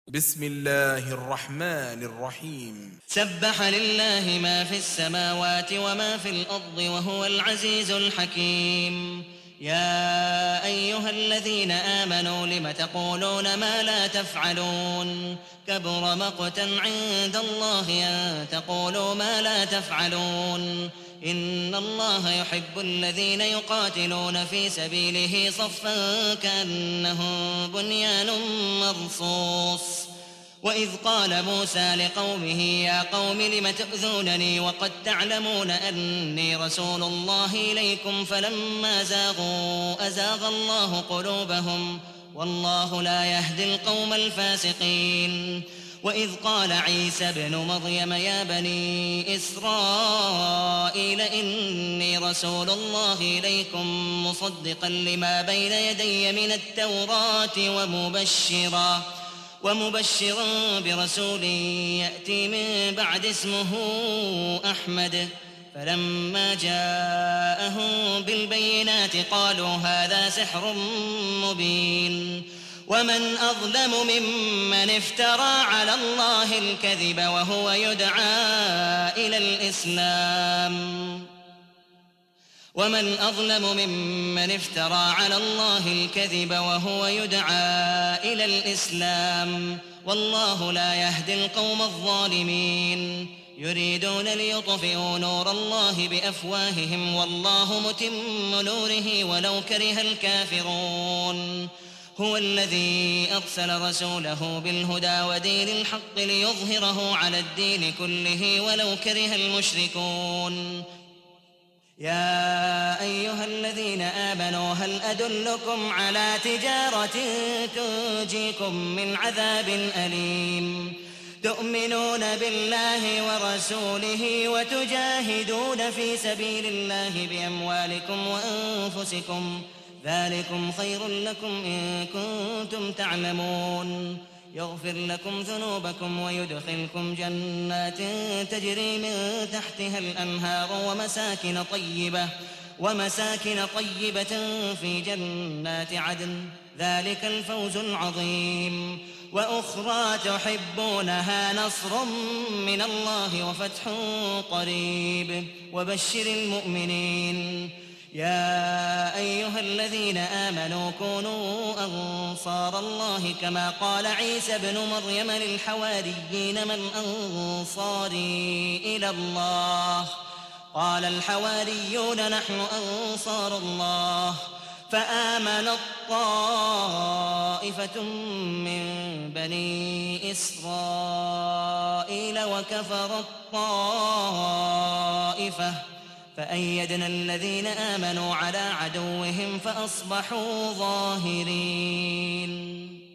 بسم الله الرحمن الرحيم. سبح لله ما في السماوات وما في الأرض وهو العزيز الحكيم. يا أيها الذين آمنوا لم تقولون ما لا تفعلون؟ كبر مقتا عند الله أن تقولوا ما لا تفعلون. إن الله يحب الذين يقاتلون في سبيله صفا كأنهم بنيان مرصوص. وإذ قال موسى لقومه يا قوم لم تؤذونني وقد تعلمون أني رسول الله إليكم فلما زاغوا أزاغ الله قلوبهم والله لا يهدي القوم الفاسقين. وإذ قال عيسى ابن مريم يا بني إسرائيل إني رسول الله إليكم مصدقا لما بين يدي من التوراة ومبشرا برسول يأتي من بعد اسمه أحمد. فلما جاءهم بالبينات قالوا هذا سحر مبين. ومن أظلم ممن افترى على الله الكذب وهو يدعى إلى الإسلام والله لا يهدي القوم الظالمين. يريدون ليطفئوا نور الله بأفواههم والله متم نوره ولو كره الكافرون. هو الذي أرسل رسوله بالهدى ودين الحق ليظهره على الدين كله ولو كره المشركون. يا أيها الذين آمنوا هل أدلكم على تجارة تنجيكم من عذاب أليم؟ تؤمنون بالله ورسوله وتجاهدون في سبيل الله بأموالكم وأنفسكم ذلكم خير لكم إن كنتم تعلمون. يغفر لكم ذنوبكم ويدخلكم جنات تجري من تحتها الأنهار ومساكن طيبة في جنات عدن ذلك الفوز العظيم. وأخرى تحبونها نصر من الله وفتح قريب وبشر المؤمنين. يا أيها الذين آمنوا كونوا أنصار الله كما قال عيسى ابن مريم للحواريين من أنصاري إلى الله؟ قال الحواريون نحن أنصار الله. فآمنت طائفة من بني إسرائيل وكفرت طائفة فأيدنا الذين آمنوا على عدوهم فأصبحوا ظاهرين.